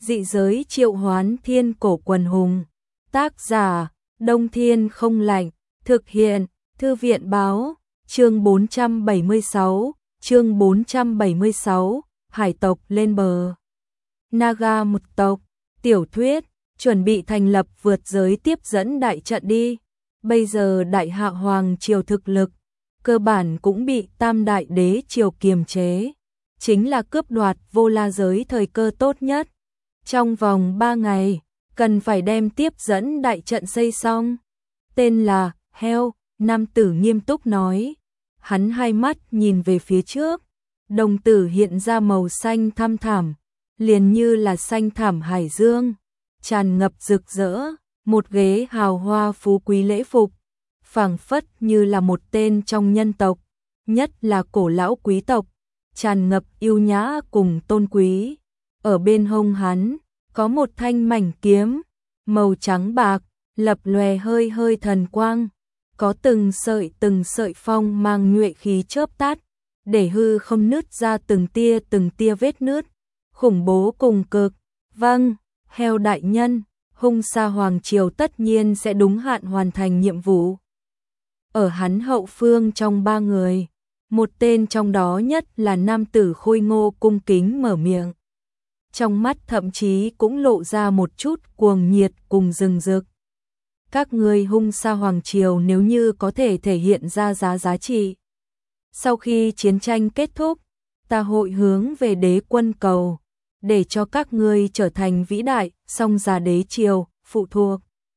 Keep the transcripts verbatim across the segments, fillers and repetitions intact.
Dị giới triệu hoán thiên cổ quần hùng. Tác giả, Đông Thiên Không Lạnh. Thực hiện, Thư viện Báo. Chương bốn trăm bảy mươi sáu, chương bốn trăm bảy mươi sáu, hải tộc lên bờ. Naga một tộc, tiểu thuyết, chuẩn bị thành lập vượt giới tiếp dẫn đại trận đi. Bây giờ đại hạ hoàng triều thực lực, cơ bản cũng bị tam đại đế triều kiềm chế. Chính là cướp đoạt vô la giới thời cơ tốt nhất. Trong vòng ba ngày, cần phải đem tiếp dẫn đại trận xây xong. Tên là Heo, nam tử nghiêm túc nói. Hắn hai mắt nhìn về phía trước, đồng tử hiện ra màu xanh thăm thẳm, liền như là xanh thẳm hải dương, tràn ngập rực rỡ, một ghế hào hoa phú quý lễ phục, phảng phất như là một tên trong nhân tộc, nhất là cổ lão quý tộc, tràn ngập yêu nhã cùng tôn quý. Ở bên hông hắn, có một thanh mảnh kiếm, màu trắng bạc, lập lòe hơi hơi thần quang. Có từng sợi từng sợi phong mang nhuệ khí chớp tắt, để hư không nứt ra từng tia từng tia vết nứt, khủng bố cùng cực. Vâng, Heo đại nhân, Hung Sa Hoàng Triều tất nhiên sẽ đúng hạn hoàn thành nhiệm vụ. Ở hắn hậu phương trong ba người, một tên trong đó nhất là nam tử khôi ngô cung kính mở miệng. Trong mắt thậm chí cũng lộ ra một chút cuồng nhiệt cùng rừng rực. Các ngươi Hung Sa Hoàng Triều nếu như có thể thể hiện ra giá giá trị. Sau khi chiến tranh kết thúc, ta hội hướng về đế quân cầu, để cho các ngươi trở thành vĩ đại, song già đế triều, phụ thuộc.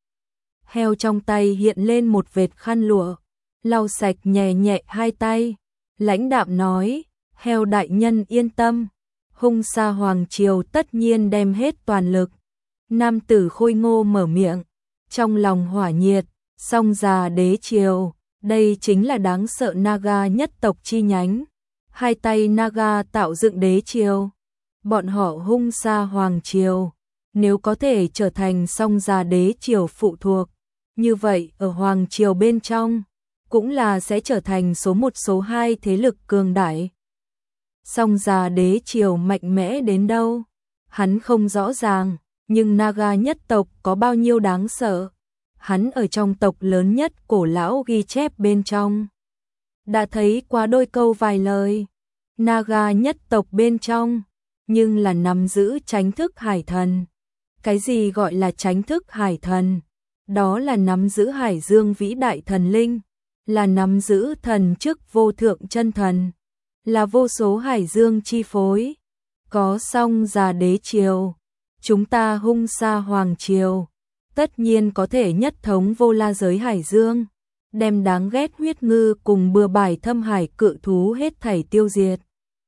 Heo trong tay hiện lên một vệt khăn lụa, lau sạch nhẹ nhẹ hai tay, lãnh đạm nói, Heo đại nhân yên tâm, Hung Sa Hoàng Triều tất nhiên đem hết toàn lực. Nam tử khôi ngô mở miệng. Trong lòng hỏa nhiệt, song già đế triều, đây chính là đáng sợ Naga nhất tộc chi nhánh. Hai tay Naga tạo dựng đế triều, bọn họ Hung Sa Hoàng Triều, nếu có thể trở thành song già đế triều phụ thuộc, như vậy ở Hoàng Triều bên trong, cũng là sẽ trở thành số một số hai thế lực cường đại. Song già đế triều mạnh mẽ đến đâu, hắn không rõ ràng. Nhưng Naga nhất tộc có bao nhiêu đáng sợ, hắn ở trong tộc lớn nhất cổ lão ghi chép bên trong. Đã thấy qua đôi câu vài lời, Naga nhất tộc bên trong, nhưng là nắm giữ chánh thức hải thần. Cái gì gọi là chánh thức hải thần? Đó là nắm giữ hải dương vĩ đại thần linh, là nắm giữ thần chức vô thượng chân thần, là vô số hải dương chi phối. Có song già đế triều, chúng ta Hung Sa Hoàng Triều, tất nhiên có thể nhất thống vô la giới hải dương, đem đáng ghét huyết ngư cùng bừa bãi thâm hải cự thú hết thảy tiêu diệt.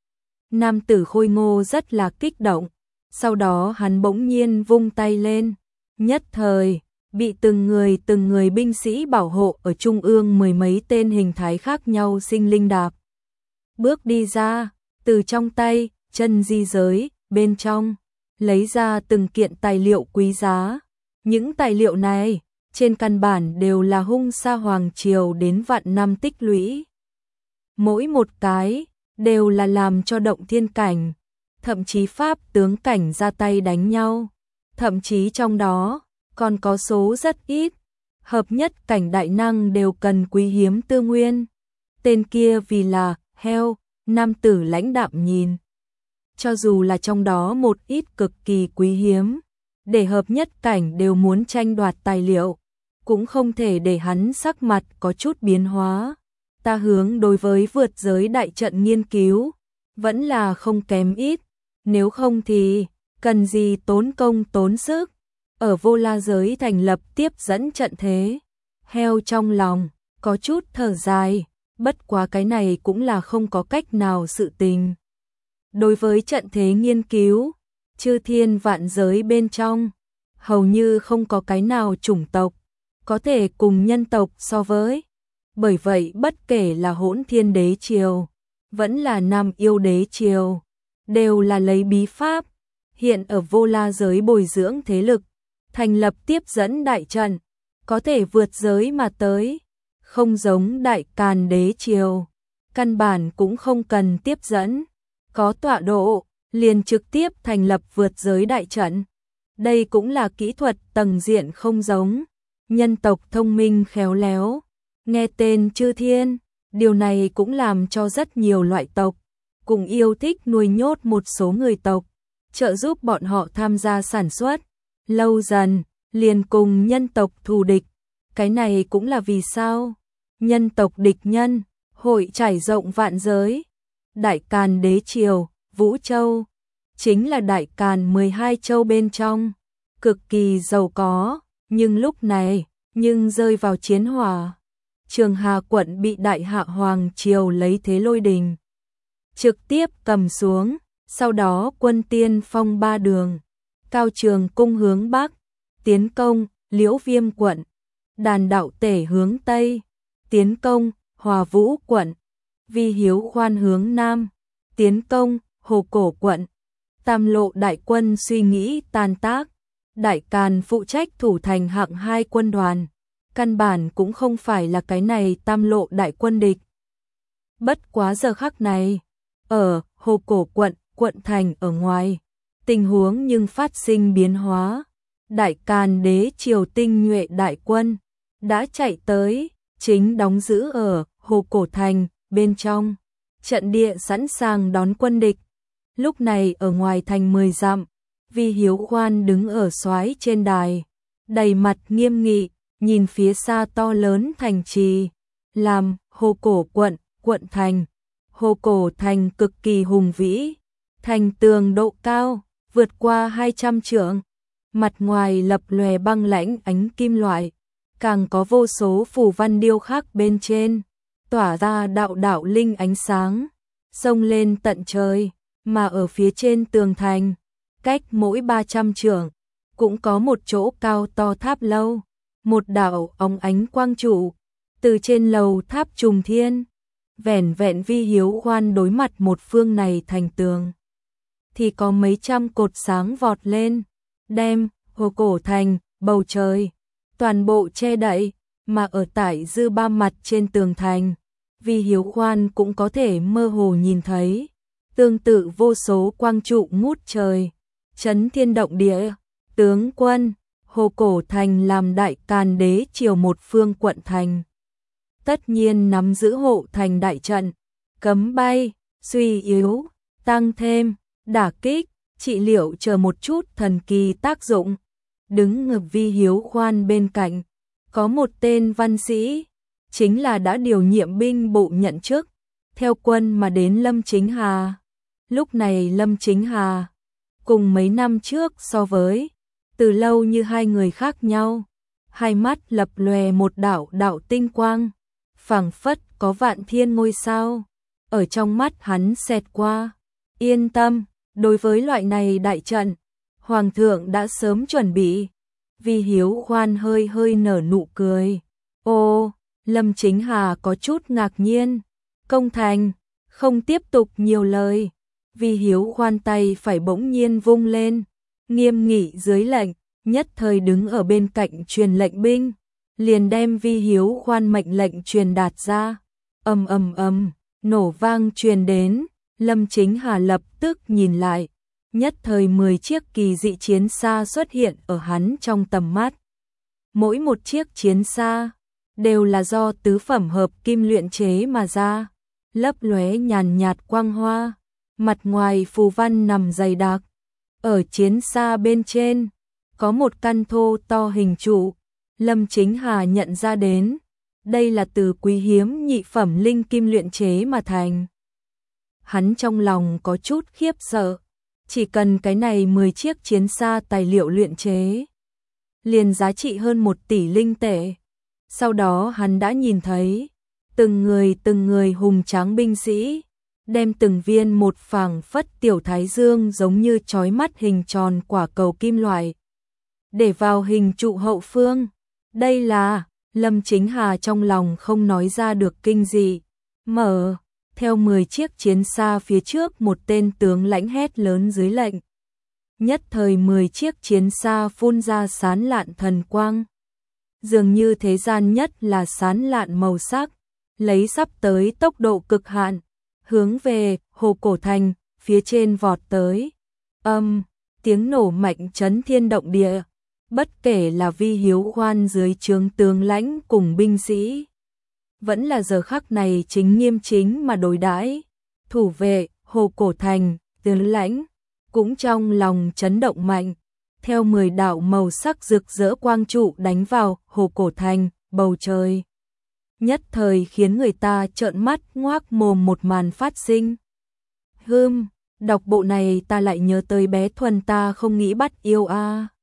Nam tử khôi ngô rất là kích động, sau đó hắn bỗng nhiên vung tay lên, nhất thời, bị từng người từng người binh sĩ bảo hộ ở trung ương mười mấy tên hình thái khác nhau sinh linh đạp. Bước đi ra, từ trong tay, chân di giới, bên trong. Lấy ra từng kiện tài liệu quý giá. Những tài liệu này, trên căn bản đều là Hung Sa Hoàng Triều đến vạn năm tích lũy. Mỗi một cái, đều là làm cho động thiên cảnh, thậm chí pháp tướng cảnh ra tay đánh nhau. Thậm chí trong đó, còn có số rất ít, hợp nhất cảnh đại năng đều cần quý hiếm tư nguyên. Tên kia vì là, Heo, nam tử lãnh đạm nhìn. Cho dù là trong đó một ít cực kỳ quý hiếm, để hợp nhất cảnh đều muốn tranh đoạt tài liệu, cũng không thể để hắn sắc mặt có chút biến hóa. Ta hướng đối với vượt giới đại trận nghiên cứu, vẫn là không kém ít, nếu không thì, cần gì tốn công tốn sức, ở vô la giới thành lập tiếp dẫn trận thế. Heo trong lòng, có chút thở dài, bất quá cái này cũng là không có cách nào sự tình. Đối với trận thế nghiên cứu, chư thiên vạn giới bên trong, hầu như không có cái nào chủng tộc có thể cùng nhân tộc so với. Bởi vậy bất kể là Hỗn Thiên Đế Triều, vẫn là Nam Yêu Đế Triều, đều là lấy bí pháp, hiện ở vô la giới bồi dưỡng thế lực, thành lập tiếp dẫn đại trận, có thể vượt giới mà tới, không giống Đại Càn Đế Triều, căn bản cũng không cần tiếp dẫn. Có tọa độ, liền trực tiếp thành lập vượt giới đại trận. Đây cũng là kỹ thuật tầng diện không giống, nhân tộc thông minh khéo léo, nghe tên chư thiên, điều này cũng làm cho rất nhiều loại tộc cùng yêu thích nuôi nhốt một số người tộc, trợ giúp bọn họ tham gia sản xuất, lâu dần liền cùng nhân tộc thù địch. Cái này cũng là vì sao nhân tộc địch nhân hội trải rộng vạn giới. Đại Càn đế triều, Vũ Châu chính là Đại Càn mười hai châu bên trong, cực kỳ giàu có, nhưng lúc này, nhưng rơi vào chiến hỏa. Trường Hà quận bị Đại Hạ Hoàng triều lấy thế lôi đình trực tiếp cầm xuống, sau đó quân tiên phong ba đường, Cao Trường cung hướng Bắc, tiến công Liễu Viêm quận, Đàn Đạo Tể hướng Tây, tiến công Hòa Vũ quận, Vi Hiếu Khoan hướng Nam, tiến công Hồ Cổ quận. Tam lộ đại quân suy nghĩ tan tác, Đại Càn phụ trách thủ thành hạng hai quân đoàn, căn bản cũng không phải là cái này tam lộ đại quân địch. Bất quá giờ khắc này, ở Hồ Cổ quận, quận thành ở ngoài, tình huống nhưng phát sinh biến hóa. Đại Càn đế triều tinh nhuệ đại quân đã chạy tới, chính đóng giữ ở Hồ Cổ thành bên trong, trận địa sẵn sàng đón quân địch. Lúc này ở ngoài thành mười dặm, Vi Hiếu Khoan đứng ở soái trên đài, đầy mặt nghiêm nghị, nhìn phía xa to lớn thành trì, làm Hồ Cổ quận, quận thành. Hồ Cổ thành cực kỳ hùng vĩ, thành tường độ cao, vượt qua hai trăm trượng, mặt ngoài lập lòe băng lãnh ánh kim loại, càng có vô số phù văn điêu khắc bên trên, tỏa ra đạo đạo linh ánh sáng, xông lên tận trời, mà ở phía trên tường thành, cách mỗi ba trăm trượng, cũng có một chỗ cao to tháp lâu, một đạo óng ánh quang trụ, từ trên lầu tháp trùng thiên. Vẻn vẹn Vi Hiếu Khoan đối mặt một phương này thành tường, thì có mấy trăm cột sáng vọt lên, đem Hồ Cổ thành, bầu trời, toàn bộ che đậy, mà ở tại dư ba mặt trên tường thành, Vi Hiếu Khoan cũng có thể mơ hồ nhìn thấy, tương tự vô số quang trụ ngút trời, chấn thiên động địa. Tướng quân, Hồ Cổ thành làm Đại Càn đế triều một phương quận thành, tất nhiên nắm giữ hộ thành đại trận, cấm bay, suy yếu, tăng thêm, đả kích, trị liệu chờ một chút thần kỳ tác dụng. Đứng ngược Vi Hiếu Khoan bên cạnh, có một tên văn sĩ, chính là đã điều nhiệm binh bộ nhận chức, theo quân mà đến Lâm Chính Hà. Lúc này Lâm Chính Hà, cùng mấy năm trước so với, từ lâu như hai người khác nhau, hai mắt lập lòe một đạo đạo tinh quang, phảng phất có vạn thiên ngôi sao, ở trong mắt hắn xẹt qua. Yên tâm, đối với loại này đại trận, Hoàng thượng đã sớm chuẩn bị. Vi Hiếu Khoan hơi hơi nở nụ cười. Ô, Lâm Chính Hà có chút ngạc nhiên. Công thành, không tiếp tục nhiều lời. Vi Hiếu Khoan tay phải bỗng nhiên vung lên, nghiêm nghị dưới lệnh, nhất thời đứng ở bên cạnh truyền lệnh binh, liền đem Vi Hiếu Khoan mệnh lệnh truyền đạt ra. Ầm ầm ầm, nổ vang truyền đến, Lâm Chính Hà lập tức nhìn lại, nhất thời mười chiếc kỳ dị chiến xa xuất hiện ở hắn trong tầm mắt. Mỗi một chiếc chiến xa đều là do tứ phẩm hợp kim luyện chế mà ra, lấp lóe nhàn nhạt quang hoa, mặt ngoài phù văn nằm dày đặc. Ở chiến xa bên trên, có một căn thô to hình trụ, Lâm Chính Hà nhận ra đến, đây là từ quý hiếm nhị phẩm linh kim luyện chế mà thành. Hắn trong lòng có chút khiếp sợ, chỉ cần cái này mười chiếc chiến xa tài liệu luyện chế, liền giá trị hơn một tỷ linh tệ. Sau đó hắn đã nhìn thấy, từng người từng người hùng tráng binh sĩ, đem từng viên một phảng phất tiểu thái dương giống như chói mắt hình tròn quả cầu kim loại, để vào hình trụ hậu phương. Đây là, Lâm Chính Hà trong lòng không nói ra được kinh dị. Mở, theo mười chiếc chiến xa phía trước một tên tướng lãnh hét lớn dưới lệnh. Nhất thời mười chiếc chiến xa phun ra sán lạn thần quang. Dường như thế gian nhất là sán lạn màu sắc, lấy sắp tới tốc độ cực hạn, hướng về Hồ Cổ thành, phía trên vọt tới. Âm, tiếng nổ mạnh chấn thiên động địa, bất kể là Vi Hiếu Khoan dưới trướng tướng lãnh cùng binh sĩ, vẫn là giờ khắc này chính nghiêm chính mà đối đãi. Thủ vệ Hồ Cổ Thành, tướng lãnh cũng trong lòng chấn động mạnh, theo mười đạo màu sắc rực rỡ quang trụ đánh vào Hồ Cổ Thành, bầu trời nhất thời khiến người ta trợn mắt ngoác mồm một màn phát sinh. Hừm, đọc bộ này ta lại nhớ tới bé Thuần ta không nghĩ bắt yêu a. À.